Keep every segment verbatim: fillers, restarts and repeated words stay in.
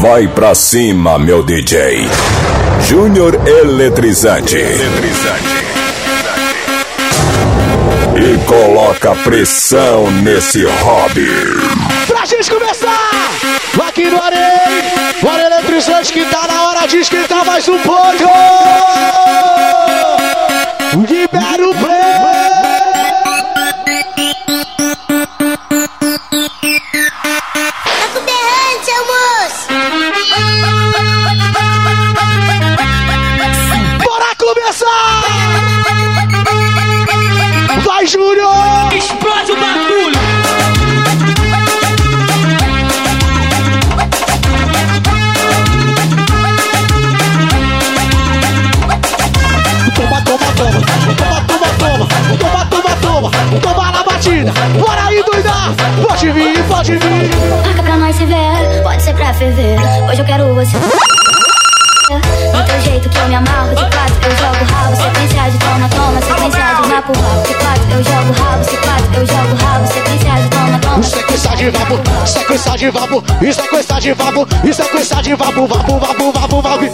Vai pra cima, meu D J. Júnior Eletrizante. Eletrizante. E coloca pressão nesse hobby. Pra gente começar, aqui no Arei, o Arei Eletrizante, que tá na hora de esquentar mais um pouco. Libera o play. Tá com berrante, seu moço. Bora começar. Vai, Júnior. Explode o bagulho. Toma, toma, toma, toma, toma, toma, toma, toma, toma, toma na batida. Bora aí, doidar. Pode vir, pode vir. Marca pra nós se ver, pode ser pra ferver. Hoje eu quero você. Do teu jeito que eu me amarro, de quatro eu jogo rabo. Sequência de toma, toma, sequência de rabo, rabo. De quatro eu jogo rabo, de quatro eu jogo rabo. Sequência de toma, toma. Sequência de vabo, sequência de vabo, e sequência de vabo, e sequência de vabo, vabo, vabo, vabo, vabo.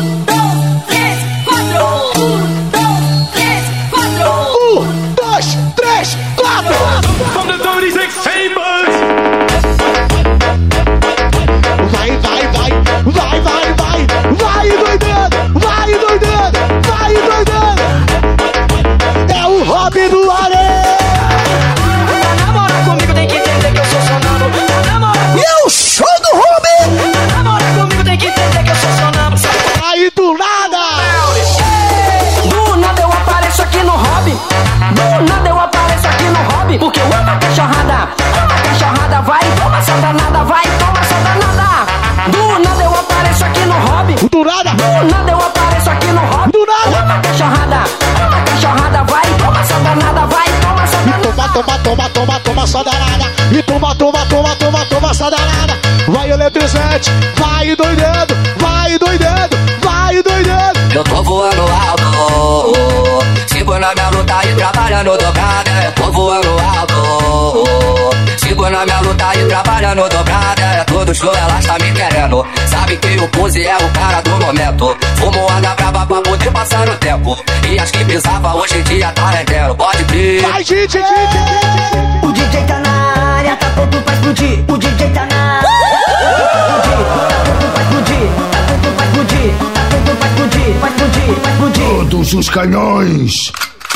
Um, dois, três, quatro. From the thirty-six chambers. Vai, vai, vai, vai, vai, vai, vai doidando, vai doidando, vai doidando. É o hobby do Arei. Pra namorar comigo tem que entender que eu sou sonâmbulo. Pra namorar E é o show do hobby. Pra namorar comigo tem que entender que eu sou sonâmbulo. Aí do nada. Do nada eu apareço aqui no hobby. Do nada eu apareço aqui no hobby. Porque eu amo a cachorrada. Amo a cachorrada, vai, toma essa danada, vai, toma essa danada. Do nada eu apareço aqui no hobby. Do nada. Do nada eu apareço aqui no hobby. Do nada. Amo a cachorrada. Amo a cachorrada, vai, toma essa danada, vai, toma essa danada. Toma, toma, toma, toma, toma essa danada. E toma, toma, toma, toma, toma essa danada. Vai eletrizante, vai doidando, vai doidando, vai doidando. Eu tô voando alto, sigo na minha luta e trabalhando dobrada. Eu tô voando alto, sigo na minha luta e trabalhando dobrada. É todo show, elas tá me querendo. Sabe que o Pose é o cara do momento. Fumo água brava pra poder passar o tempo. E as que pisava hoje em dia tá rendendo. Pode vir. Vai, D J. O D J tá na área, tá pronto pra explodir. O D J tá na área, tá pronto pra explodir. Tá pronto pra explodir, tá pronto pra explodir. Vai explodir, vai explodir. Todos os canhões.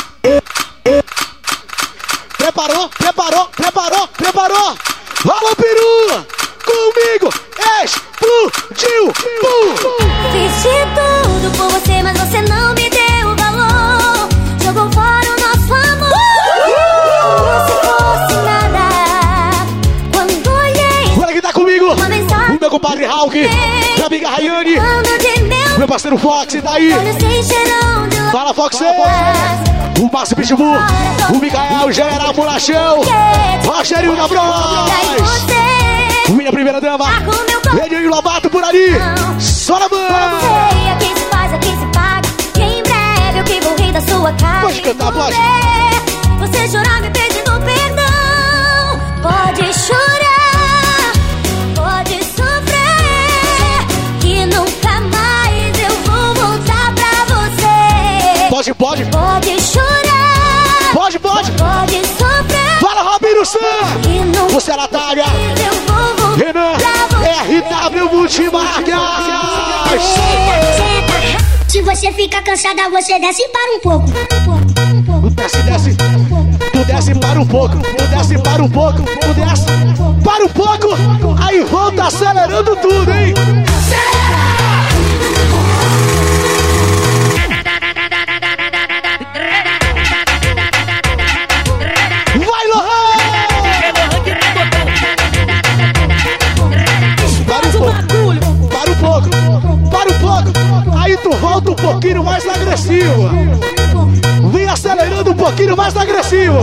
Preparou, preparou, preparou, preparou. Alô, peru, comigo, explodiu. Pum. Fiz de tudo por você, mas você não me deu valor. Jogou fora o nosso amor. Como se fosse nada. Quando olhei, Olha quem tá comigo, uma mensagem. o meu compadre Hulk, minha amiga Rayane, Quando de meu meu parceiro Fox, tá aí. olho sem cheirão de Fala, Fox. O Márcio Pitbull, o Mikael, o General Bolachão, Rogério da Bros. Minha primeira dama, Edinho Lobato por ali. Só na mão. Sei a quem se faz, a quem se paga. E em breve eu que vou rir da sua cara. Pode cantar, pode. Você chorar me pedindo perdão. Pode chorar, pode sofrer, que nunca mais eu vou voltar pra você. Pode, pode, Pode chorar, pode, pode. pode sofrer, Fala, Robinho Sam. que nunca Você é a Natália, mais eu vou voltar Renan, pra você. R W Multimarcas. Se você fica cansada, você desce para um pouco. Desce, desce. Tu desce para um pouco, tu desce para um pouco, tu desce para um pouco. Aí volta acelerando tudo, hein? Vai, Lohan! Para um pouco, para um pouco, para um pouco. Aí tu volta um pouquinho mais agressivo. Vem acelerando um pouquinho mais agressivo.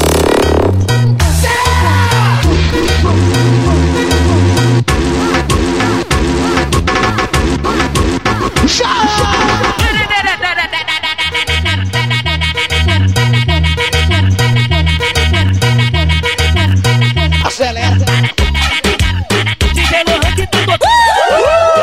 Já! Acelera.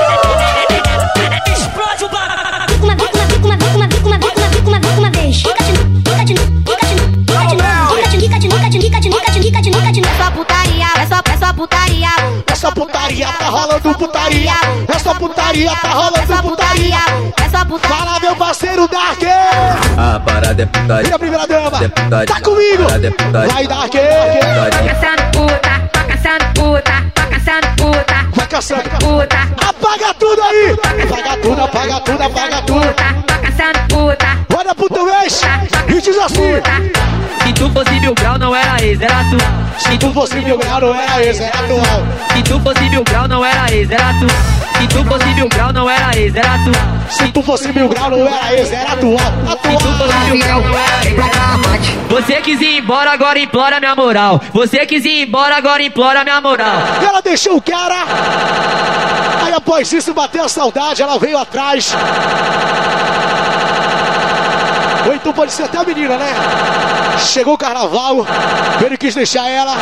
putaria, tá rolando putaria. É só putaria, tá rolando putaria. É só putaria. Fala, meu parceiro Dark. A parada é putaria. E a primeira dama, É putaria. tá comigo. Parada é putaria. Vai, Dark. Putaria. Caçando puta, tô caçando puta, tô caçando puta, Vai caçando. puta, Apaga tudo aí. Apaga tudo, apaga tudo, apaga tudo. puta, tô caçando puta, Olha pro teu ex e diz assim: Se tu fosse mil grau, não era ex, era tu. se tu fosse mil grau, não era esse, era atual. Se tu fosse mil grau, não era ex, era tu. Se tu fosse mil grau, não era ex, era tu. Se tu fosse mil grau, não era esse, era atual. Se tu fosse Atual. mil grau, não era ex, era tu. Você quis ir embora, agora implora minha moral. Você quis ir embora, agora implora minha moral. Ela deixou o cara. Aí após isso bateu a saudade, ela veio atrás. Ou então pode ser até a menina, né? Chegou o carnaval, ele quis deixar ela.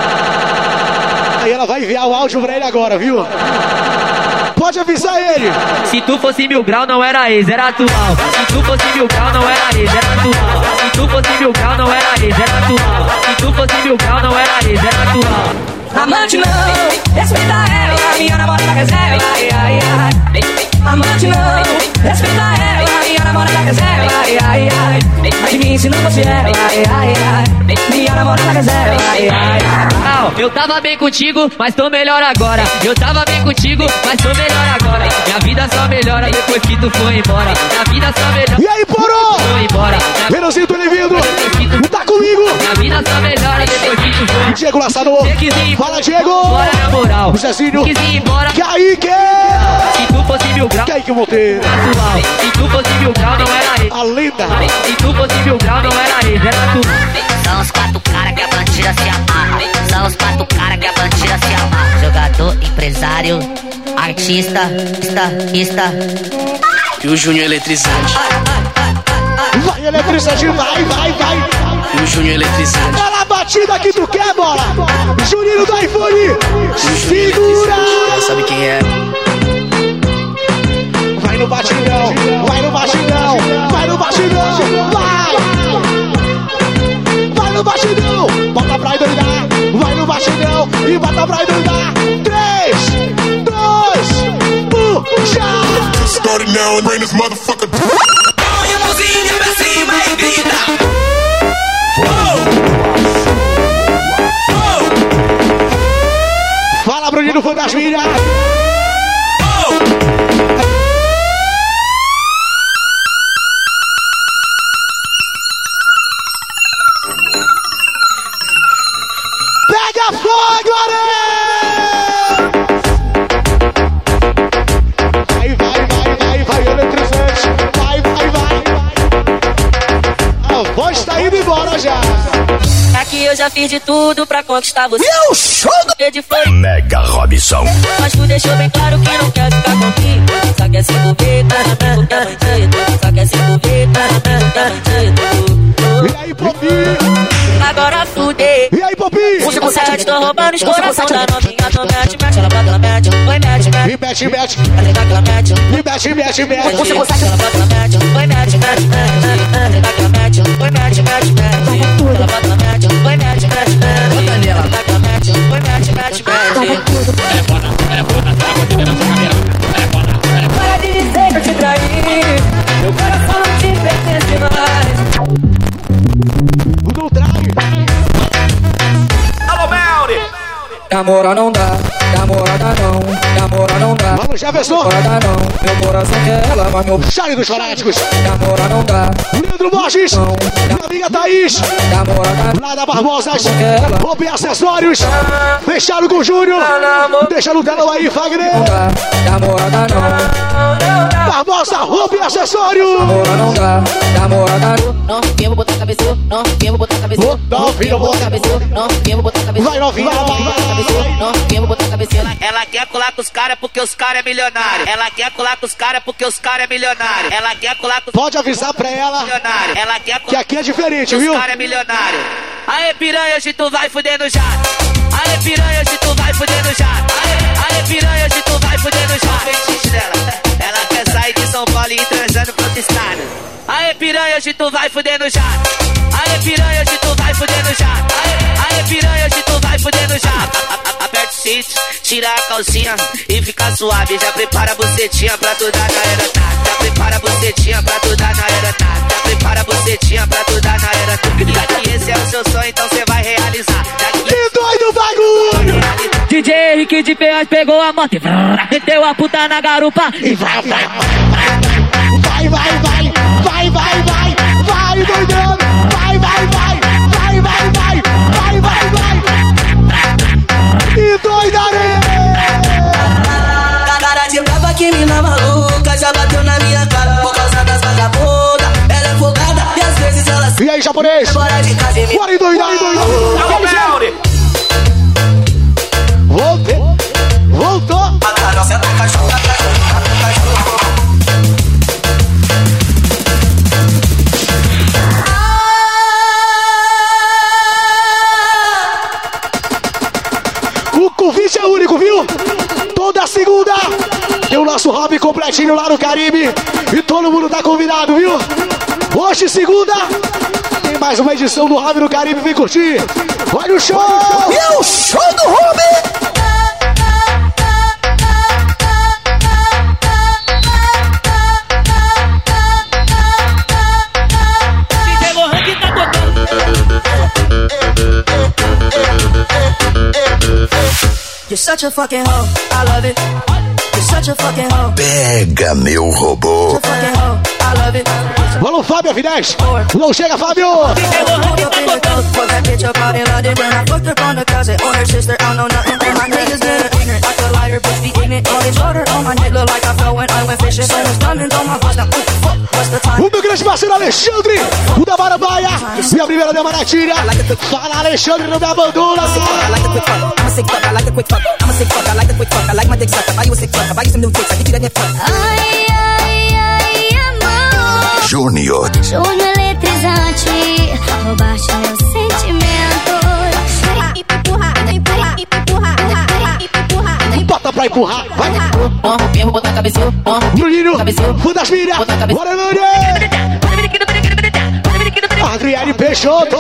Aí ela vai enviar o áudio pra ele agora, viu? Pode avisar ele. Se tu fosse mil grau, não era ex, era atual. Se tu fosse mil grau, não era ex, era atual. Se tu fosse mil grau, não era ex, era atual. Se tu fosse mil grau, não era ex, era atual. Amante não, respeita ela, minha namorada reserva. Ai, ai, ai. Amante não, respeita ela, minha namorada reserva. Ai, ai, ai. Mas de mim se não fosse ela. Ai, ai, ai. Minha namorada reserva. Ai, ai, ai. Eu tava bem contigo, mas tô melhor agora. Eu tava bem contigo, mas tô melhor agora. Minha vida só melhora depois que tu foi embora. Minha vida só melhora. E aí, porô? Foi embora. Minha Renanzinho, tô vindo. Tá comigo. minha vida só melhora depois que tu foi. Diego Laçador. Você quis ir Fala, Diego. embora na moral. Zezinho. Quis ir embora. Kaique. Se tu fosse mil grau, Kaique Monteiro. atual. Se tu fosse mil grau, não era ex. A lenda. Se tu fosse mil grau, não era ex, era tu. São os quatro cara que a bandida se amarra. São os quatro cara que a bandida se amarra. Jogador, empresário, artista, ista, ista. E o Júnior Eletrizante. Vai, eletrizante, vai, vai, vai. E o Júnior Eletrizante. Olha a batida que tu quer, bola. Juninho do iPhone. Segura. Já sabe quem é. Vai no batidão, vai no batidão, vai no batidão, vai! Vai no batidão, bota pra endoidar, vai no batidão e bota pra endoidar. Três, dois, um, já! Started now and bring this motherfucker. Põe a mãozinha pra cima e grita. Fala, Bruninho Fantasminha! Pega fogo, Areia! Vai, vai, vai, vai, vai, eletrizante! Vai, vai, vai! A voz tá indo embora já! Aqui eu já fiz de tudo pra conquistar você. Meu show do... De flores, Mega Robson. mas tu deixou bem claro que não quer ficar comigo. Só quer se envolver, tu quer bandido. Só quer se envolver, tu quer bandido. E aí, Popinho? Agora fudei. E aí, Popinho? Você consegue, tô roubando os coração da novinha. Então mete, mete, ela bota, ela mete. Oi, mete, mete. E mete, mete, Ela tenta que ela mete. e mete, mete, mete. Você consegue, ela bota, ela mete. Oi, mete, mete, mete. Ela tenta que ela mete. Oi, mete, mete, mete. Ela bota, ela mete. Oi, mete, mete, mete. Bota nela. Ela tenta que ela mete. Oi, mete, mete, mete. Para de dizer que eu te traí. Meu coração não te pertence mais. Não trai. Namora não dá, namorada não, namora não dá. Mano, Jefferson. Namorada não, meu coração quer ela, mas meu Charlie dos Fanáticos. namora não dá. Leandro Borges. Minha amiga Thaís. Namorada Lá da Barbosas. Roupa e acessórios. Fecharam com o Júnior. Deixa no telão aí, Fagner. não dá, namorada não. Barbosa, roupa e acessório. Namora não dá, namorada não. Não, eu vou botar a cabeça, não, eu vou botar a cabeça. Não, filho, botar a cabeça, não, eu vou botar a cabeça. Vai, novinha, vai. Não, eu vou botar a cabeça. Ela quer colar com os caras porque os caras é milionário. Ela quer colar com os caras porque os caras é milionário. Ela quer colar com os Pode avisar pra ela milionário. Ela quer que colar aqui é diferente, com os viu? caras é milionário. Aê, piranha, hoje tu vai fuder no jato. Aê, piranha, hoje tu vai fuder no jato. Aê, aê, piranha, hoje tu vai fuder no jato. Feitiço dela. Ela quer sair de São Paulo e ir transando pro outro estado. Aê, piranha, hoje tu vai fuder no jato. Aê, piranha, hoje tu vai fuder no jato. Aê, aê, piranha, hoje tu vai fuder no jato. Aperta o hits, tira a calcinha e fica suave. Já prepara a bucetinha pra tu dar na aerotada. Já prepara a bucetinha pra tu dar na aerotada. Já prepara a bucetinha pra tu dar na aerotada. Já que esse é o seu sonho, então cê vai realizar. Que doido bagulho! D J Henrique de Ferraz pegou a moto e vrrr, meteu a puta na garupa e vai, vai, vai, vai, vai, vai, vai, vai, vai, doidão, vai, vai, vai, vai, vai, vai, vai, vai, vai, e doidarei! Cara de brava que mina maluca já bateu na minha cara por causa das vagabundas. Ela é folgada e às vezes ela se... E aí, japonês? Bora e doidar! Voltou! Voltou! A Carol senta o cachorro, a cachorro, a cachorro. O convite é único, viu? Toda segunda tem o nosso hobby completinho lá no Caribe e todo mundo tá convidado, viu? Hoje, segunda, tem mais uma edição do Hobby no Caribe, vem curtir! Olha o show! E o show do Hobby! You're such a fucking hoe, I love it. You're such a fucking hoe. Pega meu robô. You're a fucking hoe, I love it. Vamos, Fábio F dez. Não chega, Fábio. O meu grande parceiro Alexandre, o da Barabaia. Minha primeira dama na tira. Fala, Alexandre, não me abandona. Ai, ai, ai, amor. Júnior. Júnior eletrizante, roubaste meu sentimento. Bota pra empurrar, vai. Vou botar a cabecinha, Bruninho, Fundasmíria, bora, Bruninho. Adriane Peixoto.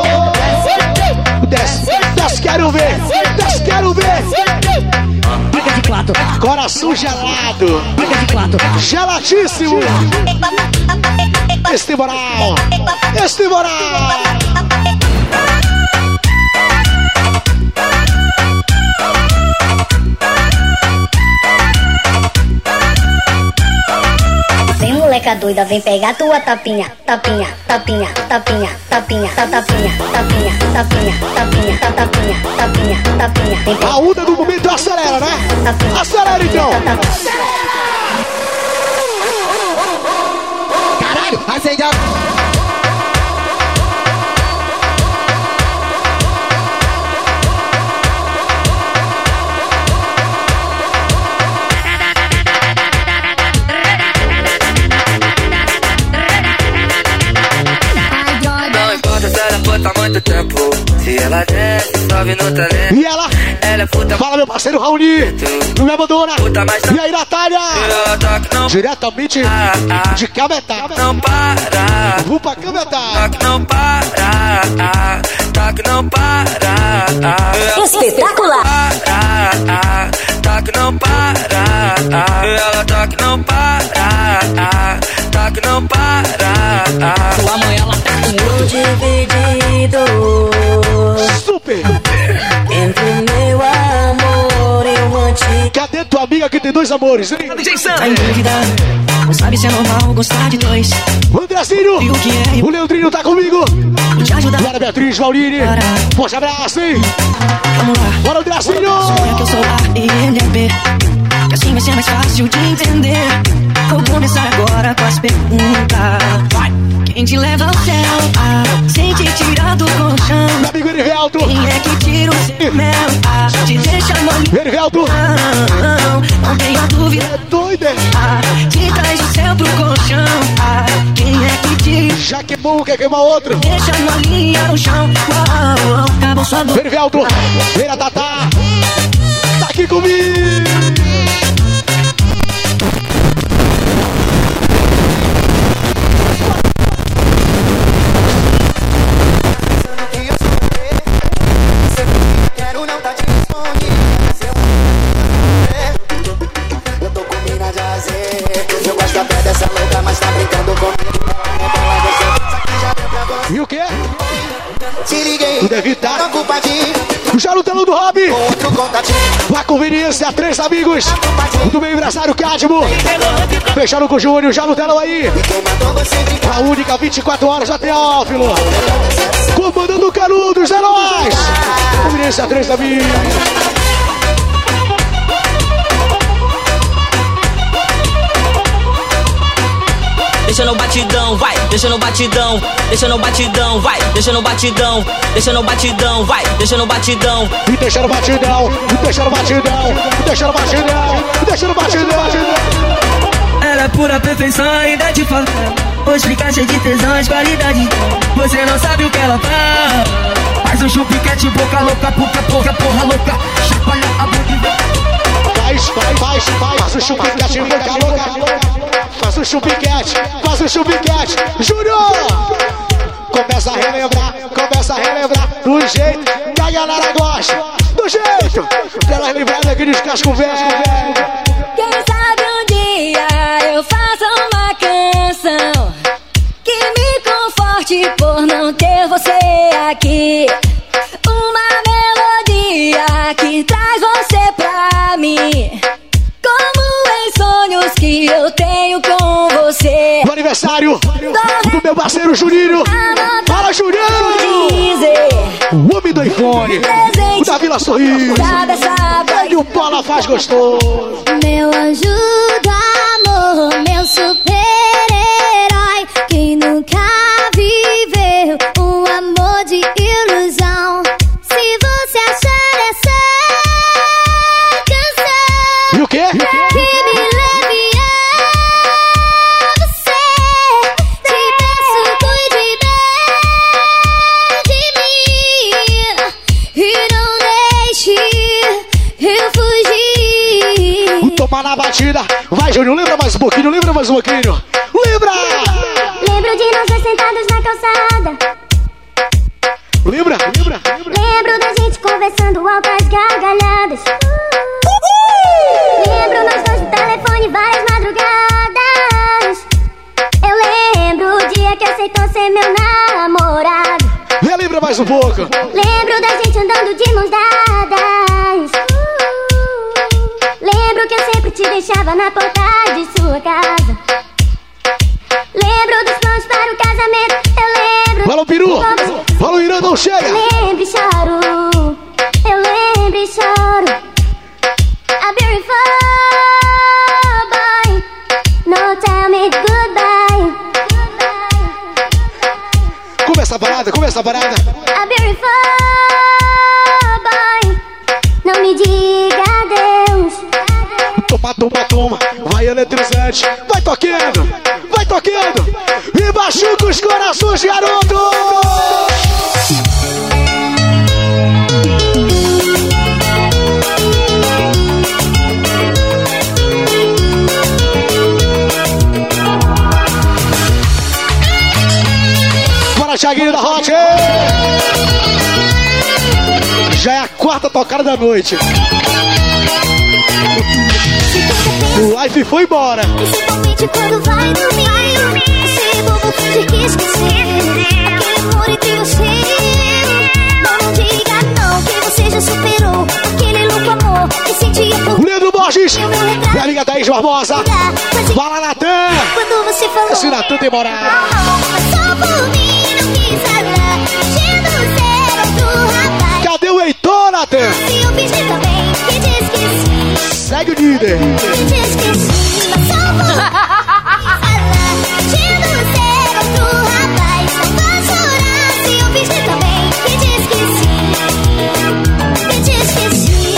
Desce, desce, quero ver. Desce, quero ver. Briga de quatro. Coração gelado. Briga de quatro. Gelatíssimo. Este moral. Este moral. Vem, moleca doida, vem pegar tua tapinha, tapinha, tapinha, tapinha, tapinha, ta tapinha, tapinha, tapinha, tapinha, ta tapinha, tapinha, tapinha. Vem A onda do momento acelera, né? Acelera então. Caralho, acende a... Tá muito tempo. Se ela desce, sobe no talento. E ela? Ela é puta. Fala, meu parceiro Raoni. Não me abandona. Puta, mas e aí, Natália? Não... Diretamente ah, ah, de Cametá. Não para. Vou pra Cametá. Toque não para. Ah, toque não para. Ah, espetacular. Ah, toque não para. Ah, ela toque não para. Ah, toque não para. Tua mãe, ela tá com dividido. Super. Entre o meu amor e o antigo. Cadê tua amiga que tem dois amores, hein? Tá em dúvida, não sabe se é normal gostar de dois. O Andrezinho, E o que é? o Leandrinho tá comigo. Vou te ajudar. Bora, Beatriz, Maurini. Forte abraço, hein? Vamos lá. Bora, Andrezinho. Sonha que eu sou A e ele é B. Que assim vai ser mais fácil de entender. Vou começar agora com as perguntas. Quem te leva ao céu, ah, sem te tirar do colchão? Meu amigo Erivelto. Quem é que tira o seu mel, ah, te deixa molinho? Erivelto. Não, não tenha dúvida. É doido, é? Ah, te traz o céu pro colchão. Ah, quem é que tira? Já queimou um, quer queimar outro. Deixa molinha no chão. Uau, uau, acabou sua dor. Erivelto. Vira, Tatá. Tá aqui comigo. Quero não tá te escondido. Seu Tu deve estar já no telão do Hobby. A conveniência, três amigos. Muito bem, empresário Cadmo. Fechando com o Júnior, já no telão aí. A única vinte e quatro horas já Teófilo. Comandando o Canudos, é nóis. Conveniência, três amigos. Deixa no batidão, vai, deixa no batidão, deixa no batidão, vai, deixa no batidão, deixa no batidão, vai, deixa no batidão. E deixa no batidão, e deixa no batidão, e deixa no batidão, e deixa no batidão. Ela é pura perfeição, ainda te falo. Vou explicar cheio de tesão, as qualidades. Você não sabe o que ela faz. Faz um chupiquete, boca louca, boca, porra, porra louca. Chacoalha a boca. Faz, faz, faz, faz. Faz um chupiquete, boca louca. Faz um chupiquete, faz um chupiquete. Júnior! Começa a relembrar, começa a relembrar. Do jeito que a galera gosta. Do jeito que ela lembrar daqueles casco velho. Quem sabe um dia eu faço uma canção que me conforte por não ter você aqui. Uma melodia que traz você pra mim, como em sonhos que eu tenho com você. O aniversário do meu parceiro Juninho. Fala, Juninho! O homem do iPhone, o da Vila Sorriso, e o Paula faz gostoso. Meu anjo do amor, meu super-herói, quem nunca viveu um amor de ilusão. Se você achar essa canção, e o quê? que me leve a você, te peço, cuide bem de mim e não deixe eu fugir. Tomar na batida. Vai, Júnior, lembra mais um pouquinho, lembra mais um pouquinho. Lembra! Lembro de nós dois sentados na calçada. Lembra? Lembra? Lembro da gente conversando altas gargalhadas. Lembro nós dois no telefone várias madrugadas. Eu lembro o dia que aceitou ser meu namorado. Relembra mais um pouco. Lembro da gente andando de mãos dadas. Lembro que eu sempre te deixava na porta de sua casa. Lembro dos planos para o casamento. Eu lembro. Fala o peru. Fala o Irã, não chega. Eu lembro e choro. Eu lembro e choro. A beautiful boy. No tell me goodbye. Começa a parada, começa a parada. A beautiful boy. Não me diga adeus. Toma, toma, toma. Vai eletrizante. Vai tocando. Vai tocando. E machuca os corações, garoto. Bora, Thiaguinho da Hot. Já é a quarta tocada da noite. O live foi embora. Principalmente quando vai dormir. Esse bobo finge que esquecer aquele amor entre você e eu. Não diga não, que você já superou aquele louco amor que sentia por mim. Leandro Borges, minha amiga Thaís Barbosa. Fala, Natan. Quando você falou esse Natan tem moral. Só por mim não quis falar. Fingindo ser outro rapaz. Cadê o Heitor, Natan? Se eu fingi também que te esqueci. Segue o líder. Que te esqueci, mas só por mim falar. Fingindo ser outro rapaz. Não vou chorar se eu fingi também que te esqueci. Que te esqueci.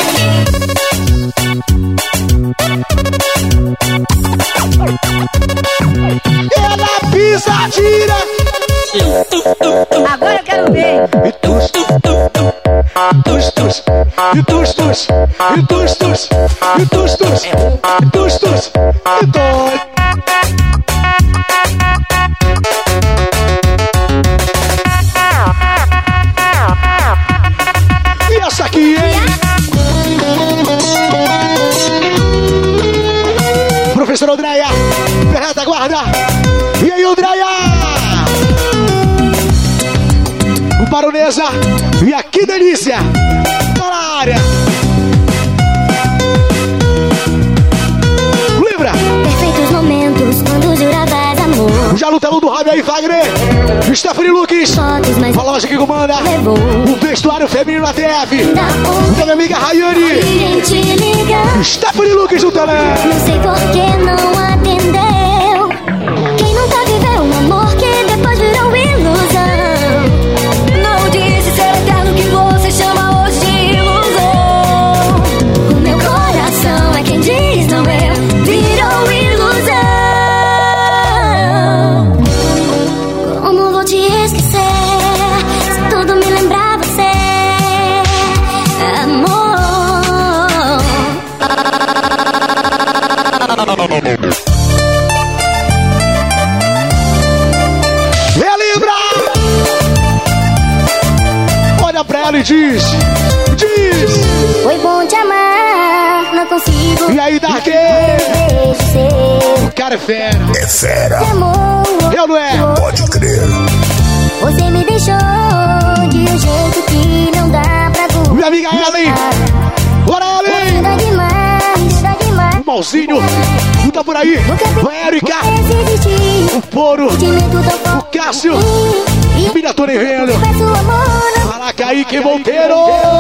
Ela pisa, tira. Agora eu quero ver. E tus, tus, tus, tus, e tus, tus, e tus, tus, e tus, tus, e tus, tus, e tus. E essa aqui, hein? Professora Andréia, perreta, guarda. E aí, Andréia? baronesa. E aqui, delícia. Tá na área. Lembra? Perfeitos momentos quando juravas amor. Já lutelão do Rabi aí, Wagner. Stephanie Lucas. Fala mais aqui, comanda. O vestuário feminino na T F. Da minha amiga Rayane. Stephanie Lucas no telão. Não sei por que não atendeu. Quem nunca viveu um amor que depois virou ilusão? Não disse ser eterno que você chama hoje de ilusão. O meu coração é quem diz, não eu. Virou ilusão. Como vou te esquecer se tudo me lembrar você, amor? Relembra! Olha pra ela e diz, diz. Foi bom te amar, não consigo. E aí, Dark? O cara é fera. É fera. Eu não é? Pode crer. Você me deixou de um jeito que não dá pra aguentar. Minha amiga Ellen. Bora, Ellen. Dá demais, dá demais. O Malzinho. Tu tá por aí. Vai, Erika. O Poro. O Cássio. O Miniatura Enredo. Caraca, aí, que Monteiro.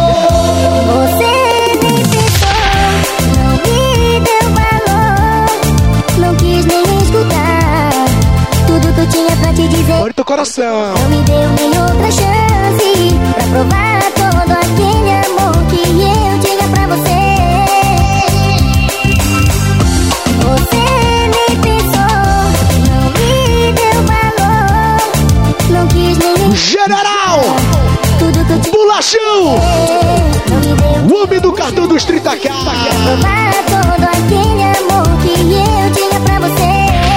Você nem pensou, não me deu valor, não quis nem escutar tudo que eu tinha pra te dizer. Olha teu coração. Não me deu nem outra chance pra provar todo aquele amor que eu tinha pra você. Você nem pensou, não me deu valor, não quis nem General tudo que eu tinha. Bolachão. O homem do cartão dos trinta K. Provar todo aquele amor que eu tinha pra você.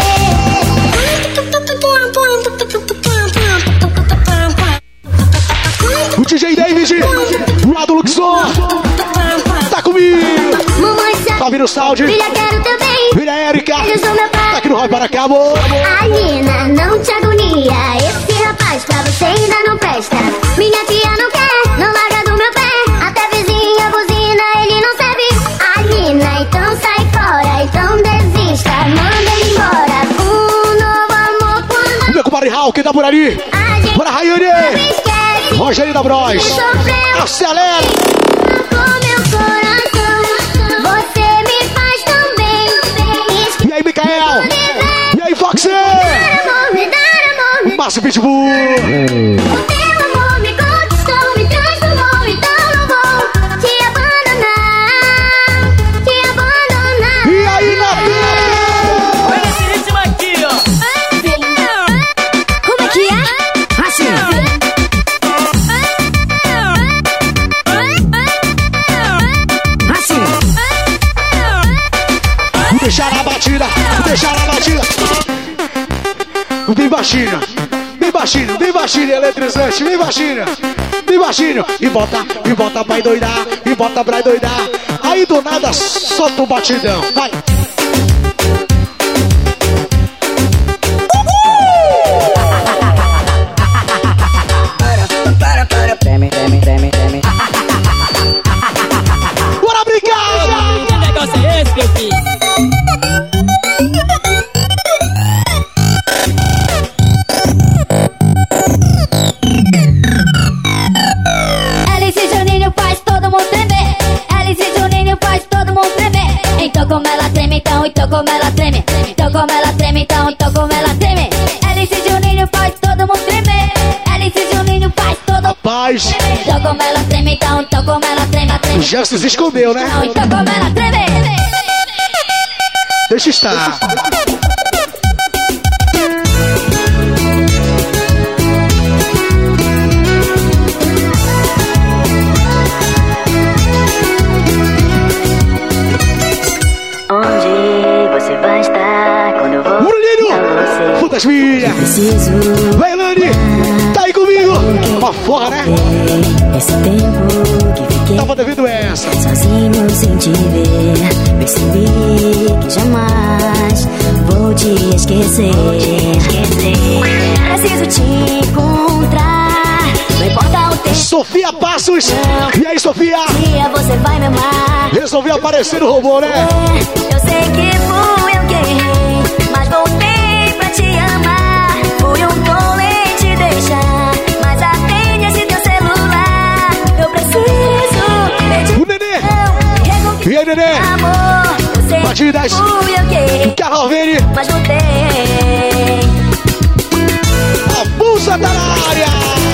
O D J David, o lado Luxor, tá comigo. Tá vindo o Saudi. Filha, quero teu bem. Filha Erika, Eu sou meu pai. tá aqui no Roy para cá, amor. Alina, não te agonia. Esse rapaz pra você ainda não presta. Minha tia não quer, não larga do meu pé. Até vizinha buzina, ele não serve. Alina, então sai fora, então desista. Manda ele embora. Um novo amor quando Meu compadre Raul, quem tá por ali? a gente Bora, Rayane. não esquece. Rogério da Bros. Sofreu Acelera. com meu coração. Você me faz tão bem. E aí, Micael? E aí, Foxy? Amor, me dá amor, me Márcio Pitbull. O teu amor me conquistou, me transformou, então não vou te abandonar, te abandonar. E aí, Natan? Olha esse ritmo aqui, ó. Como é que é? Assim. Assim. Deixar a batida, deixar a batida. Bem baixinho, bem baixinho, bem baixinho, eletrizante, bem baixinho, bem baixinho. E bota, e bota pra doidar, e bota pra doidar. Aí do nada solta o batidão, vai. Para, para, treme, treme, treme, treme. Bora brincar! Que negócio é esse, meu filho? Alice e Juninho faz todo mundo tremer. Alice e Juninho faz todo mundo tremer. Então como ela treme, então, então como ela treme. Então como ela treme, então, então como ela treme. Alice e Juninho faz todo mundo tremer. Alice e Juninho faz todo mundo Rapaz, tremer. Então como ela treme, então, então como ela treme, ela o treme. Gerson se escondeu, né? Então, então como ela treme. Deixa estar. Onde você vai estar quando eu vou? Bruninho, fantasminha. Vai, Lani, tá aí comigo. Uma forra, né? Esse tempo que fiquei Tava devendo essa. sozinho sem te ver, percebi que jamais vou te esquecer. Preciso te encontrar, não importa Sofia Passos. E aí, Sofia? Você vai me amar. Resolveu aparecer no robô, né? Eu sei que fui eu quem errei, mas voltei pra te amar. Fui um tolo em te deixar, mas atende esse teu celular. Eu preciso pedir o Nenê. E aí, Nenê? Amor, eu sei Batidas. que fui eu quem errei, Carlovene. mas voltei. A Pulsa tá na área.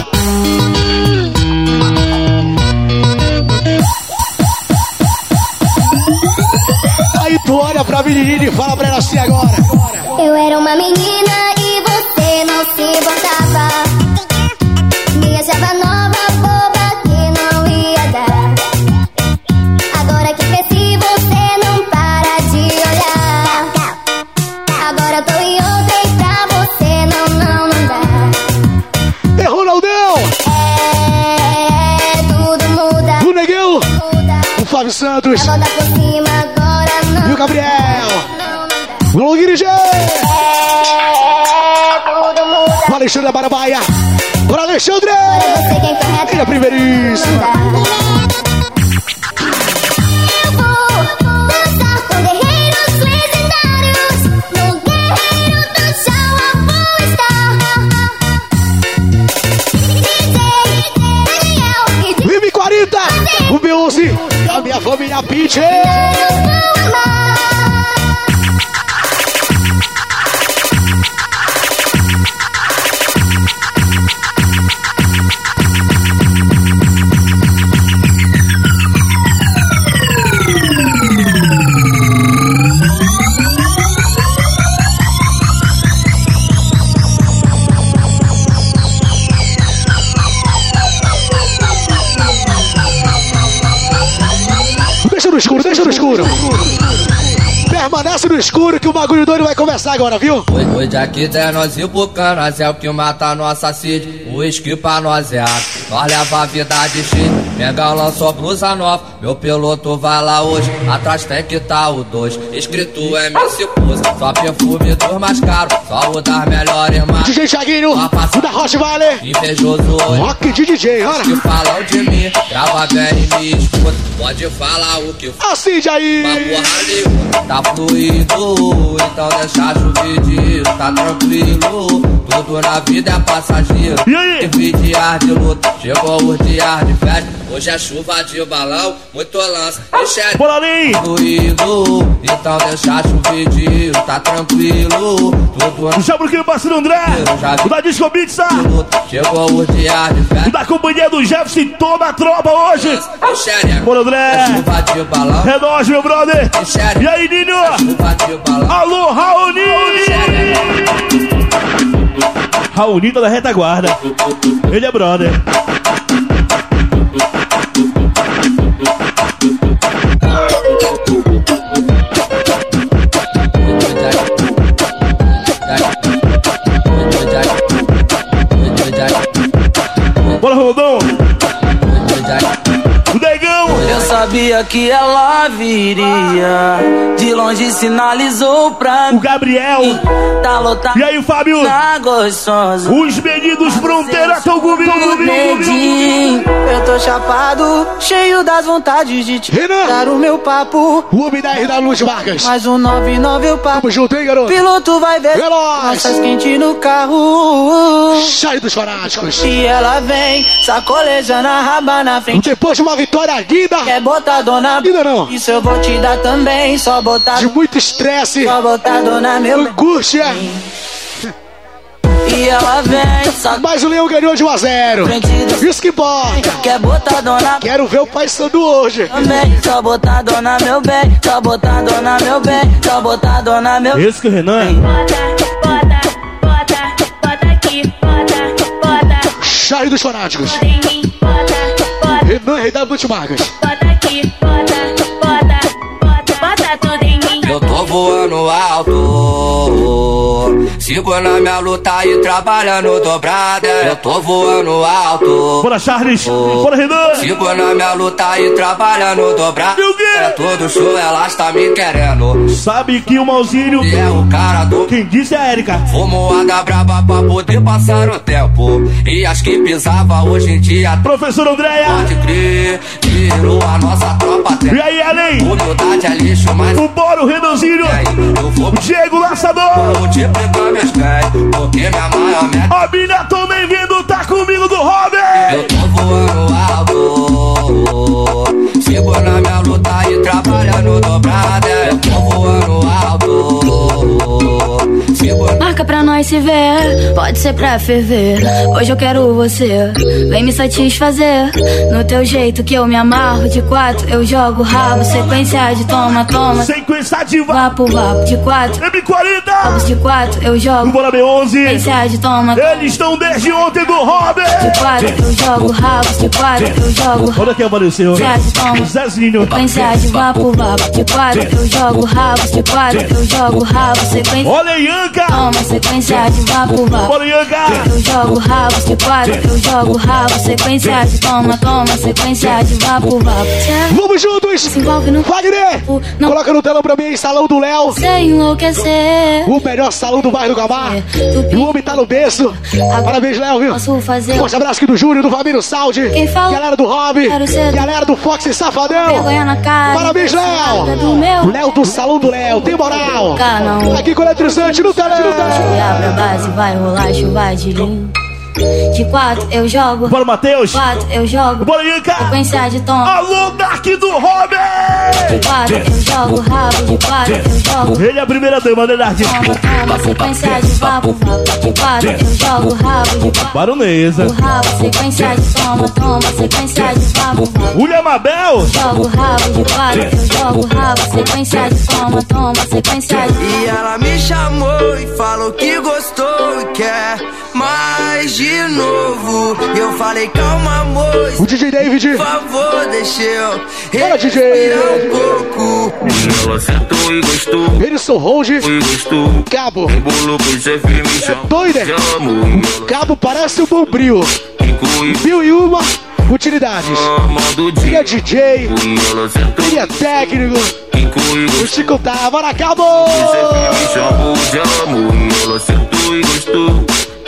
Aí tu olha pra menininha e fala pra ela assim agora. Eu era uma menina e você não se importava. Me achava nova, boba, que não ia dar. Agora que cresci, você não para de olhar. Agora eu tô em outra e pra você não, não, não dá. É Ronaldão. É, tudo muda. O Negueu. O Fábio Santos. A volta por cima agora não. E o Gabriel. O Longuirigê. O Alexandre Barabaia. Bora, Alexandre. Ele é primeiríssimo. Eu vou dançar com guerreiros legendários. No guerreiro do chão eu vou estar. D J Daniel e M quarenta. O B onze. A minha família Pitch. Deixa no escuro, deixa no escuro. Permanece no escuro que o bagulho doido vai começar agora, viu? Hoje aqui é nós e pro cana, é o que mata a nossa sede. O uísque pra nós é água, nós leva a vida de cheio. Mengão lançou blusa nova, meu piloto vai lá hoje. Atrás tem que tá o dois, escrito M C Pose. Só perfume dos mais caros, só o das melhores irmãs. D J Thiaguinho, o da Roche Vale. Invejoso hoje, rock de D J, olha. Que falam de mim, grava bem e me escuta. Pode falar o que for, acende aí. Uma porra nenhuma, tá fluido. Então deixa chuvidinho, tá tranquilo. Tudo na vida é passageiro. E aí? Teve dias de luta, chegou os dias de festa. Hoje é chuva de balão, muito lança, enxerga. Bolarinho! Fluido, então deixa chuvidinho, tá tranquilo. Tudo na... Chama o que o parceiro André, o da Disco Pizza. Chegou os dias de festa. O da companhia do Jefferson e toda a tropa hoje. Bora, André! É chuva de balão. É nóis, meu brother! Enxerga. E aí, Ninho? É chuva de balão. Alô, Raoni! Raoni tá da retaguarda. Ele é brother. Bora, Rodão! O Negão! Eu sabia que ela viria, de longe sinalizou pra mim. O Gabriel! Tá lotado. E aí, o Fábio? Tá gostosa. Os meninos fronteira tão comigo, comigo. Eu tô chapado, cheio das vontades de te dar o meu papo. O homem da R da Luz Vargas. Mais um nove nove eu papo. Tamo junto, hein, garoto? Piloto vai ver. Nossas quente no carro. Sai dos fanáticos. E ela vem, sacolejando a raba na frente. Depois de uma vitória linda. Quer botar dona? Ainda não. Isso eu vou te dar também. Só botar. De muito estresse. Só botar dona meu. Angústia. E ela vem, sac... Mas o Leão ganhou de um a zero. Isso que importa. Quer botar dona? Quero ver o Pai Sandu hoje. Também. Só botar dona meu bem. Só botar dona meu bem. Só botar dona meu. Esse que o Renan. Bota, bota, bota, bota aqui, bota, bota. Chave dos fanáticos. Bota em mim, bota, bota. Renan, rei da Multimarcas. Bota aqui, bota, bota, bota, bota tudo em mim. Eu tô voando alto, sigo na minha luta e trabalhando dobrada. Eu tô voando alto. Bora, Charles. Bora, Renan. Sigo na minha luta e trabalhando dobrada. o quê? É todo show, elas tá me querendo. Sabe que o Malzinho E é o cara do... Quem disse é a Érica. Fumo água brava pra poder passar o tempo. E as que pisava hoje em dia. Professor Andréia. Pode crer, tirou a nossa tropa até. E aí, Ellen? Humildade é lixo, mas... O Boro Redãozinho. O Diego Laçador. Vou multiplicar minhas pés, porque minha maior meta... A mina também vindo, tá comigo do Robert. Eu tô voando alto, sigo na minha luta e trabalhando dobrada. Eu tô voando alto, sigo... Marca pra nós se ver, pode ser pra ferver. Hoje eu quero você, vem me satisfazer. No teu jeito que eu me amarro, de quatro eu jogo rabo. Sequência de toma, toma. Sequência de vapo, vapo. De quatro M quarenta. Rabos de quatro eu jogo. Do Bora B onze. Sequência de toma, toma. Eles estão desde ontem do Robert. De quatro eu jogo rabos, de quatro eu jogo. Olha quem apareceu. Zezinho. Sequência de vapo, vapo. De quatro eu jogo rabos, de quatro eu jogo rabo. Sequência. Olha Ianca. Toma, sequência de vapo, vapo. Olha Ianca. Eu jogo rabos, de quatro eu jogo rabo. Sequência de toma, toma. Sequência de vapo, vapo. Vamos juntos. Se envolve no Wagner. Não. Coloca no telão pra mim, salão do Léo. Sem enlouquecer. O melhor salão do bairro do Gamar. É. E o homem tá no berço. Parabéns, Léo, viu? Posso fazer. Forte abraço aqui do Júnior, do Famílio Saldi. Quem fala? Galera do Rob. Galera do Fox e Safadão. Vergonha na cara. Parabéns, Léo. Léo do salão do Léo. Tem moral. Canão. Aqui com o Eletrizante no telão. Jogar pra base, vai rolar chuva de linho. De quatro eu jogo. Bora, Matheus. Quatro eu jogo. Bora, Ianca. Sequência de tom. Alô, Dark do Robert. De quatro eu jogo rabo. De quatro eu jogo. Ele é a primeira dama, né, Dark? Toma, toma. Sequência de vapo, vapo. De quatro eu jogo rabo. De quatro. Baronesa. Rabo. Sequência de toma, toma. Sequência de vapo, vapo. William Mabel. Jogo rabo. De quatro eu jogo rabo. Sequência de toma, toma. Sequência de. E ela me chamou e falou que gostou e quer mais de novo. E eu falei, calma, amor. O D J David. Por favor, deixa eu Bora, D J. um pouco. Ela sentou e gostou. Eles são Hold. E gostou. Cabo. Embolou pro chefe, me chamou. Doido, né? Cabo parece um bombril. Mil e uma utilidades. Ele é D J. Ele é técnico. O Chico tava na Cabo. Me chamou de amor. Ela sentou e gostou.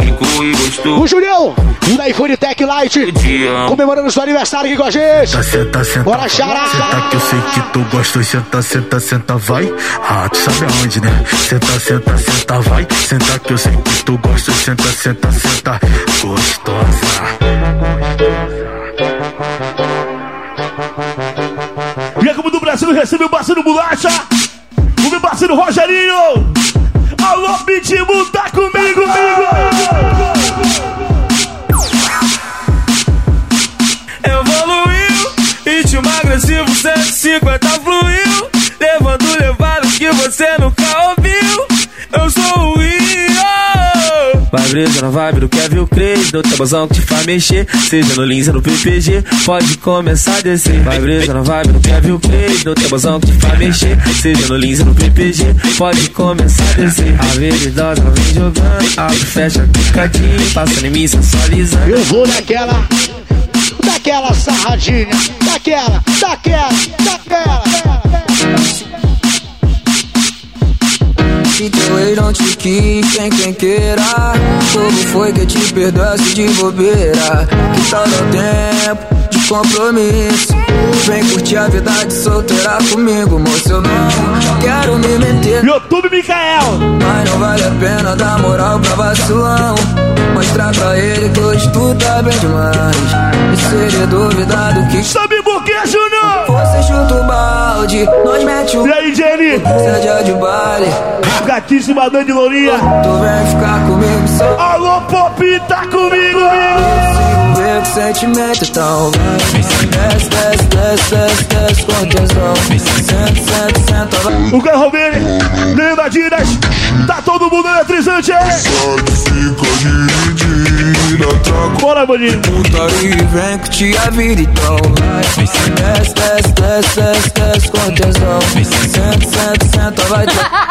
O Julião, da iPhone Tech Lite, comemorando seu aniversário aqui com a gente. Senta, senta, senta. Bora, Xará. Senta que eu sei que tu gosta. Senta, senta, senta, vai. Ah, tu sabe aonde, né? Senta, senta, senta, vai. Senta que eu sei que tu gosta. Senta, senta, senta. Gostosa. E é como do Brasil recebe o parceiro Bolacha. O meu parceiro Rogerinho. Alô, Pitbull, tá comigo, comigo. Evoluiu, ritmo agressivo, cento e cinquenta fluiu, levando levadas que você nunca ouviu. Eu sou o Rio. Vai brisa na vibe do Kevin o Crazy, no tabuzão que te faz mexer, seja no Lins ou no P P G, pode começar a descer. Vai brisa na vibe do Kevin o Crazy, no tabuzão que te faz mexer, seja no Lins ou no P P G, pode começar a descer. A veridosa ela vem jogando, abre, fecha, picadinho, passa em mim, sensualizando. Eu vou naquela, daquela sarradinha, daquela, daquela, daquela. Se teu ex não te quis, quem quem queira, como foi que te perdoasse de bobeira? Que tal dar tempo de compromisso? Vem curtir a vida de solteira comigo, moço, eu não quero me meter. YouTube Micael. Mas não vale a pena dar moral pra vacilão. Mostrar pra ele que hoje tu tá bem demais. E seria duvidado que... Sabe por que, Júnior? Você chuta o balde, nós mete o... E aí, Jenny? Você é dia de baile. Gatíssima Dani Lourinha. Tu vem ficar comigo só. Alô, Pop, tá comigo, amigo. Ver que sentimento, então vai. Desce, desce, desce, desce, desce com tesão. Senta, senta, senta, vai. O Carro Romero, Lenda Dinas. Tá todo mundo eletrizante, é? Só que fica dividida. Bora, maninho. Putaria, vem que te a vida, então vai. Desce, desce, desce, desce, desce com tesão. Senta, senta, senta, vai.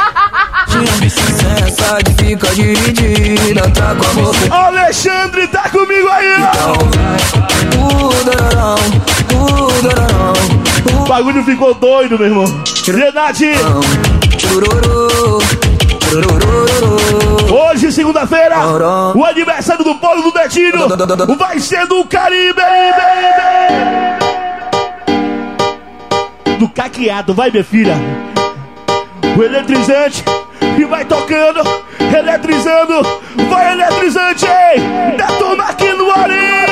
Sensa que fica dividida, tá com a boca. Alexandre, tá comigo aí, então vai. O dororão, o dororão, O bagulho ficou doido, meu irmão. Renate. Hoje, segunda-feira, o aniversário do Polo do Destino vai ser do Caribe. Do caqueado, vai, minha filha. O eletrizante que vai tocando, eletrizando, vai eletrizante, hein? Detona aqui no Ari.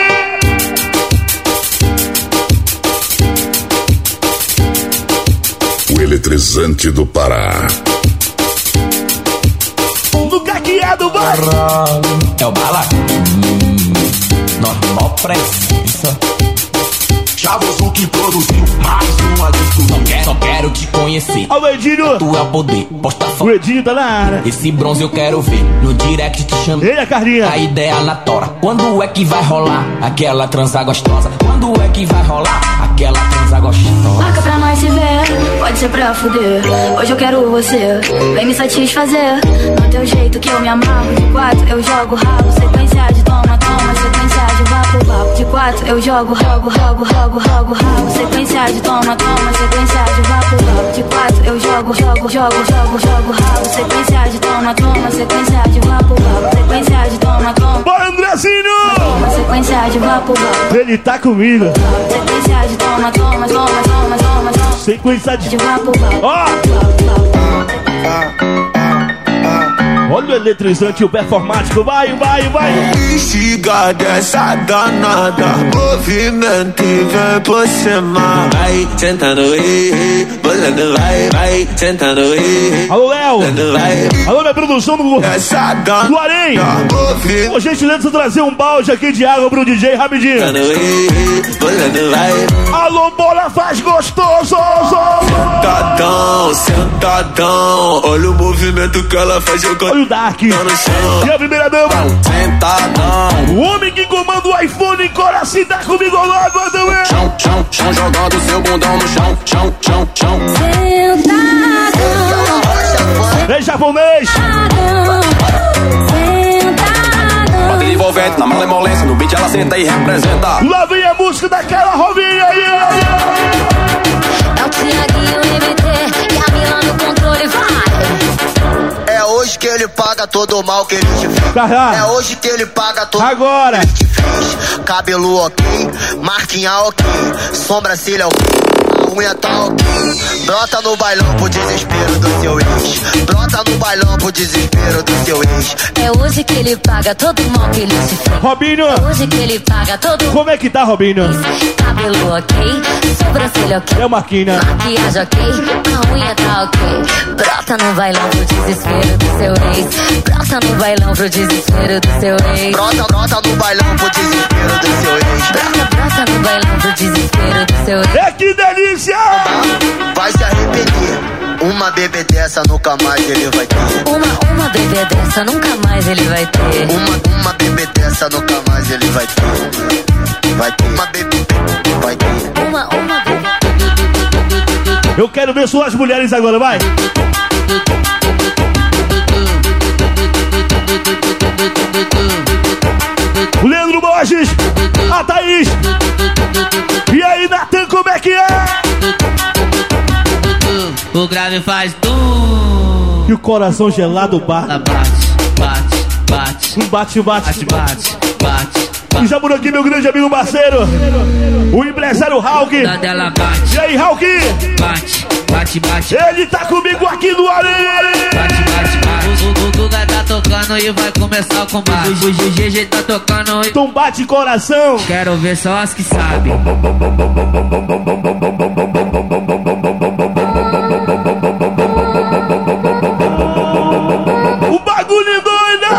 O eletrizante do Pará. Do caqueado, vai! É o bala. Hum, normal presença. Chavoso que produziu mais um adulto. Não quero, só quero te conhecer. Ó, o Edinho. Tu é o poder, posta foto. O Edinho tá na área. Esse bronze eu quero ver. No direct te chamei. Ei, a Carlinha. A ideia na tora. Quando é que vai rolar aquela transa gostosa? Quando é que vai rolar aquela transa gostosa? Marca pra nós se ver, pode ser pra fuder. Hoje eu quero você, vem me satisfazer. No teu jeito que eu me amarro. De quatro eu jogo rabo, sequência de toma, toma, sequência de vapo, vapo. De quatro eu jogo, jogo, jogo, jogo, jogo, rabo. Sequência de toma, toma, sequência de vapo, vapo. De quatro eu jogo, jogo, jogo, jogo, jogo, rabo. Sequência de toma, toma, sequência de vapo, vapo. Sequência de toma, toma. Bora, Andrezinho! Toma, sequência de vapo, vapo. Ele tá comigo. Sequência de toma, toma, toma, toma, toma, toma. Sequência de vapo, vapo. Ó! Olha o eletrizante e o performático, vai, vai, vai! Instiga dessa danada, movimento e vem por cima. Vai, sentando aí, bolando vai, vai, sentando aí. Alô, Léo! Alô, minha produção do, do Arém! Ô, gentileza, trazer um balde aqui de água pro D J rapidinho. Alô, bola faz gostoso! Sentadão, sentadão, olha o movimento que ela faz jogando. Olha o Dark! E a primeira dama? Sentadão. O homem que comanda o iPhone em Coraci tá comigo ao lado também. Chão, chão, chão, jogando seu bundão no chão, chão, chão, chão. Ei, japonês! Bota envolvente, na malemolência, no beat ela senta e representa. Lá vem a música daquela Robinha aí! É o Thiaguinho M T e a Mila no controle, vai! É hoje que ele paga todo o mal que ele te fez. Caralho. É hoje que ele paga todo Agora. o mal que ele te fez. Cabelo ok, marquinha ok, sobrancelha ok, a unha tá ok. Brota no bailão pro desespero do seu ex. Brota no bailão pro desespero do seu ex. É hoje que ele paga todo o mal que ele te fez. Robinho. É hoje que ele paga todo o Como é que tá, Robinho? Cabelo ok, sobrancelha ok. É o Marquinha. Maquiagem ok, a unha tá ok. Brota no bailão pro desespero do seu ex. Brota no bailão pro desespero do seu ex. Brota, brota no bailão pro desespero do seu ex. Brota, brota no bailão pro desespero do seu ex. É que delícia! Vai se arrepender. Uma bebê dessa nunca mais ele vai ter. Uma, uma bebê dessa nunca mais ele vai ter. Uma, uma bebê dessa nunca mais ele vai ter. Vai ter. Uma bebê, vai ter. Uma, uma bebê. Eu quero ver suas mulheres agora, vai! O Leandro Borges, a Thaís. E aí, Natan, como é que é? O grave faz tum. E o coração gelado bate. Bate, bate, bate. Um bate, bate, bate, bate, bate. E já por aqui, meu grande amigo parceiro, o empresário Hulk. Da dela bate. E aí, Hulk? Bate, bate, bate. Ele tá comigo aqui no Arém. Bate, bate, bate. O Guga tá tocando e vai começar o combate. O G G tá tocando e... Então bate coração. Quero ver só as que sabem. O bagulho é doido.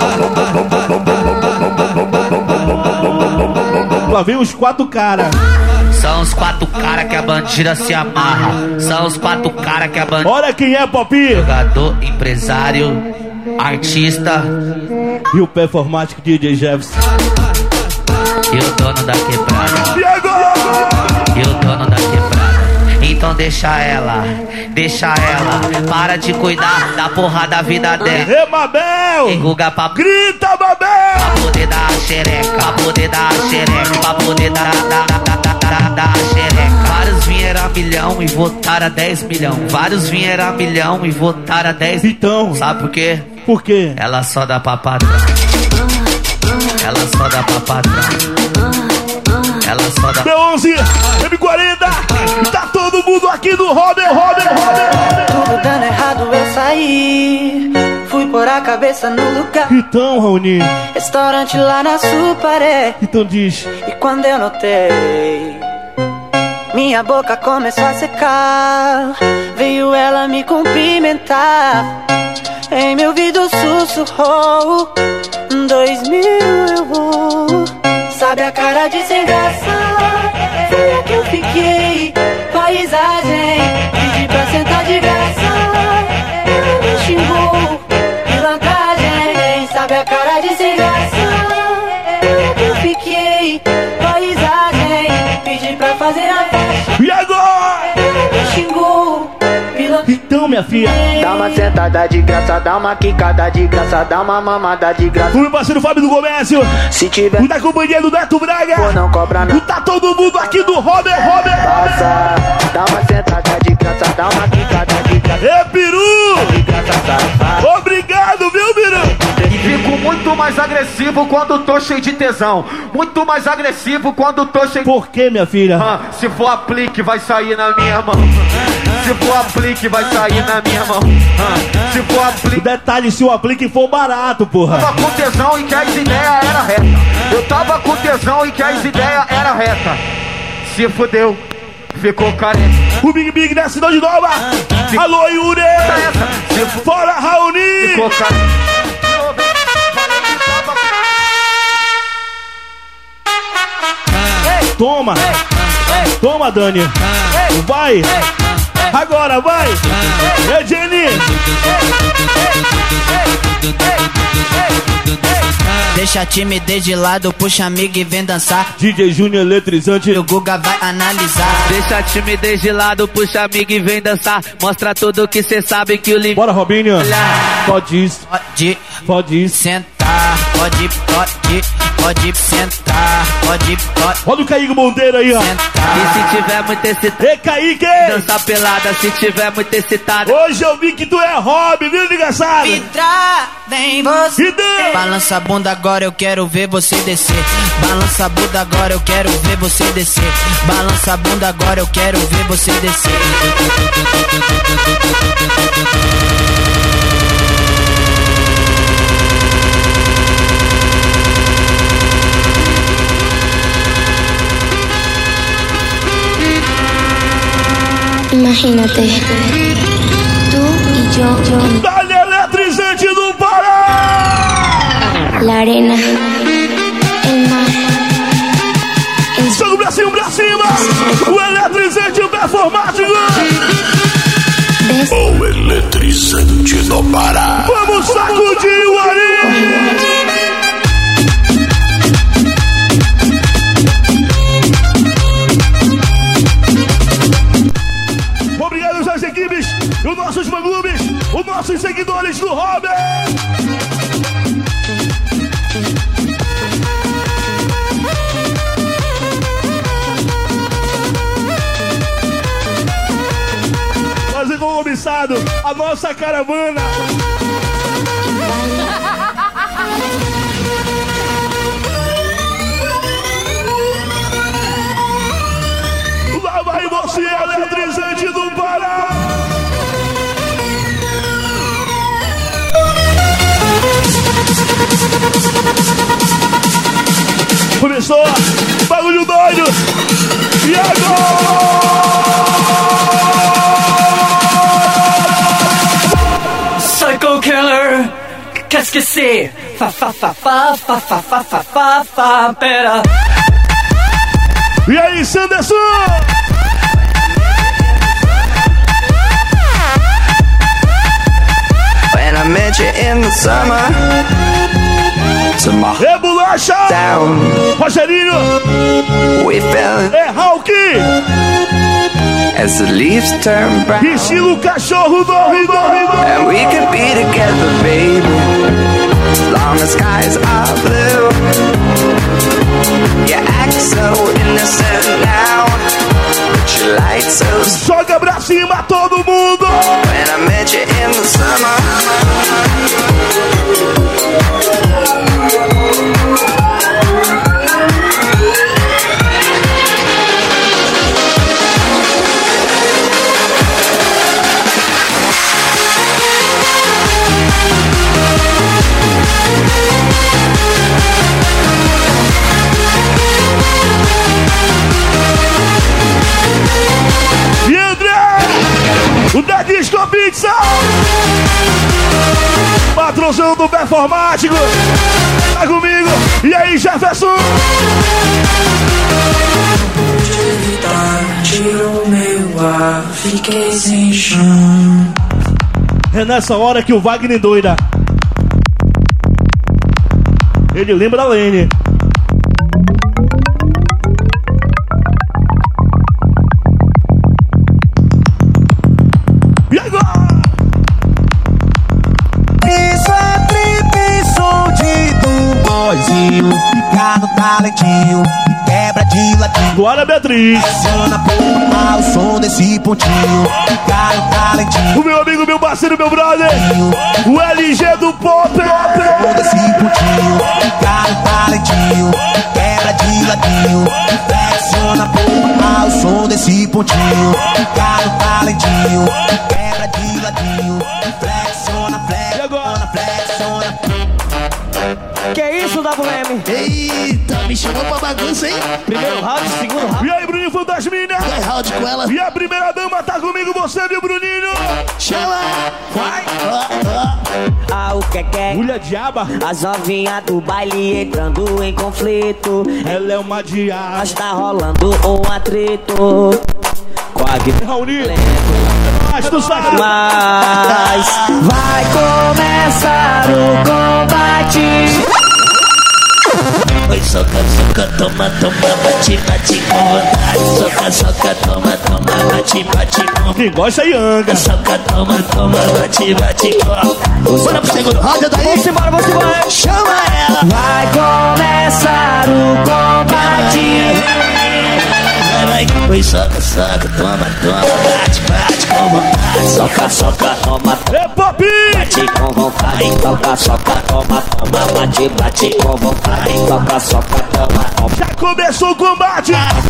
Lá vem os quatro caras. São os quatro caras que a bandida se amarra. São os quatro caras que a bandida... Olha quem é, Popi. Jogador, empresário, artista. E o performático D J Jefferson. E o dono da quebrada. E agora? E o dono da quebrada. Então deixa ela, deixa ela. Para de cuidar da porra da vida dela. Ê, Mabel! E Guga pra... Grita, Mabel! Pra poder dar a xereca, pra poder dar a xereca, pra poder dar... dar, dar, dar, dar. dar a xereca. Vários vieram a milhão e votaram a dez milhão. Vários vieram a milhão e votaram a dez. Então, sabe por quê? Por quê? Ela só dá pra patrão. Ela só dá pra patrão. Ela só dá. B onze, M quarenta, tá todo mundo aqui do Robin, Robin, Robin. Tudo dando errado eu saí, fui pôr a cabeça no lugar. Então, Raoni, restaurante lá na Suparé. Então diz. E quando eu notei, minha boca começou a secar, veio ela me cumprimentar. Em meu ouvido sussurrou, dois mil eu vou. Sabe a cara de sem graça, foi a que eu fiquei. Paisagem, pedi pra sentar de graça, ela me xingou, pilantragem. Sabe a cara de sem graça, foi a que eu fiquei. Paisagem, pedi pra fazer a faixa, e agora? Ela me xingou, pilantragem. Então, minha filha, dá uma sentada de graça, dá uma quicada de graça, dá uma mamada de graça. O meu parceiro Fábio do Comércio, se tiver o da companhia do Neto Braga, pô, não cobra nada. Tá todo mundo aqui do Robert, Robert. Passa, dá uma sentada de graça, dá uma quicada de graça. É, peru! De graça, safado. Obrigado, viu, peru? Fico muito mais agressivo quando tô cheio de tesão. Muito mais agressivo quando tô cheio de... Por que, minha filha? Ah, se for aplique, vai sair na minha mão. Se for aplique, vai sair na minha mão. Ah, se for aplique... Detalhe, se o aplique for barato, porra. Eu tava com tesão e que as ideias era reta. Eu tava com tesão e que as ideias era reta. Se fudeu, ficou careca. O Big Big da Cidade Nova. Fico... Alô, Yuri. Fu... Fora, Raoni. Ficou careca. Toma, toma, Dani. Vai, agora vai. É, Jenny. Deixa a timidez de lado, puxa amigo e vem dançar. D J Júnior eletrizante, o Guga vai analisar. Deixa a timidez de lado, puxa amigo e vem dançar. Mostra tudo que cê sabe que o limite. Bora, Robinho. Pode ir, pode, pode ir. Sentar, pode, pode, pode sentar, pode, pode. Olha o Kaique Monteiro aí, ó. Sentar. E se tiver muito excitado, ei, Kaique! Dança pelada, se tiver muito excitado. Hoje eu vi que tu é hobby, viu, engraçado? Vidra, vem você. Vidra. Balança a bunda agora, eu quero ver você descer. Balança a bunda agora, eu quero ver você descer. Balança a bunda agora, eu quero ver você descer. Imagínate, tú y yo, yo. Dale eletrizante do Pará! La arena, el mar. Joga o bracinho pra cima! O eletrizante performático! O eletrizante do Pará! Vamos sacudir o Ari! Obrigado às equipes, os nossos fã-clubes, os nossos seguidores do Robin! Fazer com o cobiçado a nossa caravana! Lá vai você, eletrizante do Pará! Começou, bagulho doido! E agora? Psycho Killer, qu'est-ce que c'est? Fa fa fa fa fa fa fa fa fa fa pera. E aí, Sanderson? When I met you in the summer, to my é bolacha! down, Rogerinho! we fell É Hulk! as the leaves turn brown. Estilo cachorro do Rio! And we could be together, baby, as long as skies are blue. You act so innocent now. patrãozão do Performático. Tá comigo. E aí, Jefferson? Tirou meu ar, fiquei sem chão. É nessa hora que o Wagner doida. Ele lembra a Lene. E agora? Isso é trip, som de do boizinho. Fica no talentinho e quebra de ladinho. Glória Beatriz. Aciona porra, o som desse pontinho. Fica no talentinho. O meu amigo, meu parceiro, meu brother. O L G do Pop. O som desse pontinho. Fica no talentinho. Quebra de ladinho. Flexiona porra, o som desse pontinho. Fica no talentinho. Quebra de ladinho. Flexiona, flexiona, flexiona. Que isso, W M? Eita, me chamou pra bagunça, hein? Primeiro round, segundo round. E aí, Bruninho Fantasmina? Dois round com ela. E a primeira dama tá comigo, você, viu, Bruninho? Chama! Vai! Ah, o que que é? Mulher diaba. As novinhas do baile entrando em conflito. Ela é uma diaba. Mas tá rolando um atrito. Quag. Raoni. Mas tu sabe. Mas vai começar o combate. Oi, soca, soca, toma, toma, bate, bate com vontade. Soca, soca, toma, toma, bate, bate com. Quem gosta é Yanga. Soca, toma, toma, bate, bate com. Bora pro segundo round daí. Vamos embora, vamos embora. Chama ela. Vai começar o combate. Oi, soca, soca, toma, toma, bate, bate com vontade. Soca, soca, toma, toma. É Pop! Bate com vontade. Soca, soca, toma, toma, bate, bate com vontade. Soca, soca, toma, toma. Já começou o combate!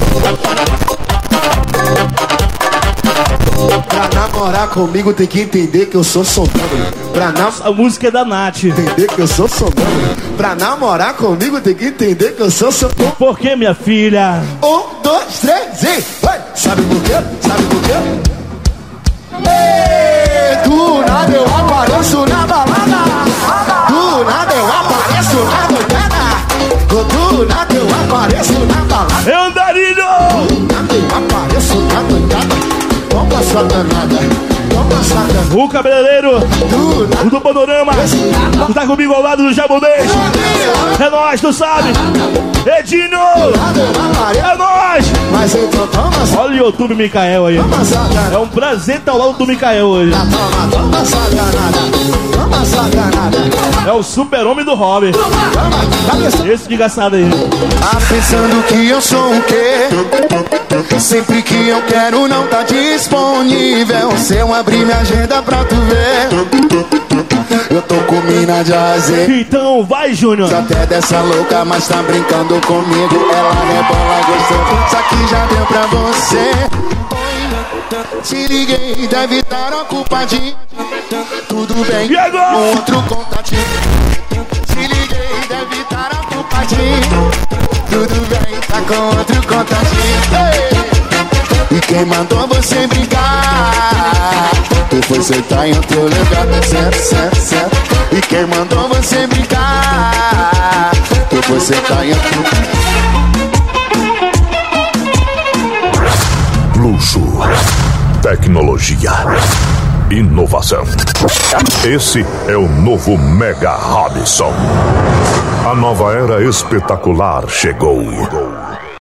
Pra namorar comigo tem que entender que eu sou sonâmbulo. Pra nam... A música é da Nath. Entender que eu sou sonâmbulo. Pra namorar comigo tem que entender que eu sou sonâmbulo. Por que, minha filha? Um, dois, três e vai! Sabe por quê? Sabe por quê? Ei, do nada eu apareço na balada. Do nada eu apareço na doidada. Do nada eu apareço na balada. É Andarilho! Do nada eu apareço na doidada. Toma satanada, toma satanada. O cabeleireiro, o do Panorama. Tu tá comigo ao lado do Jabonês. É nóis, tu sabe. Edinho, é nóis. Olha o YouTube Micael aí. É um prazer estar ao lado do Micael hoje. Toma satanada, toma satanada. É o super-homem do hobby. Esse desgraçado aí. Tá pensando que eu sou o quê? Sempre que eu quero não tá disponível. Se eu abrir minha agenda pra tu ver, eu tô com mina de azeite. Então vai, Júnior. Até dessa louca, mas tá brincando comigo. Ela rebola gostoso, isso aqui já deu pra você. Se liguei, deve estar ocupadinho. Tudo bem, e agora? Um outro contatinho. Se liguei, deve estar ocupadinho. Tudo bem, tá com outro contatinho. Ei! E quem mandou você brincar? Tu foi sentar em outro lugar. Certo, certo, certo. E quem mandou você brincar? Tu foi sentar em outro lugar. Luxo, tecnologia, inovação. Esse é o novo Mega Robson. A nova era espetacular chegou.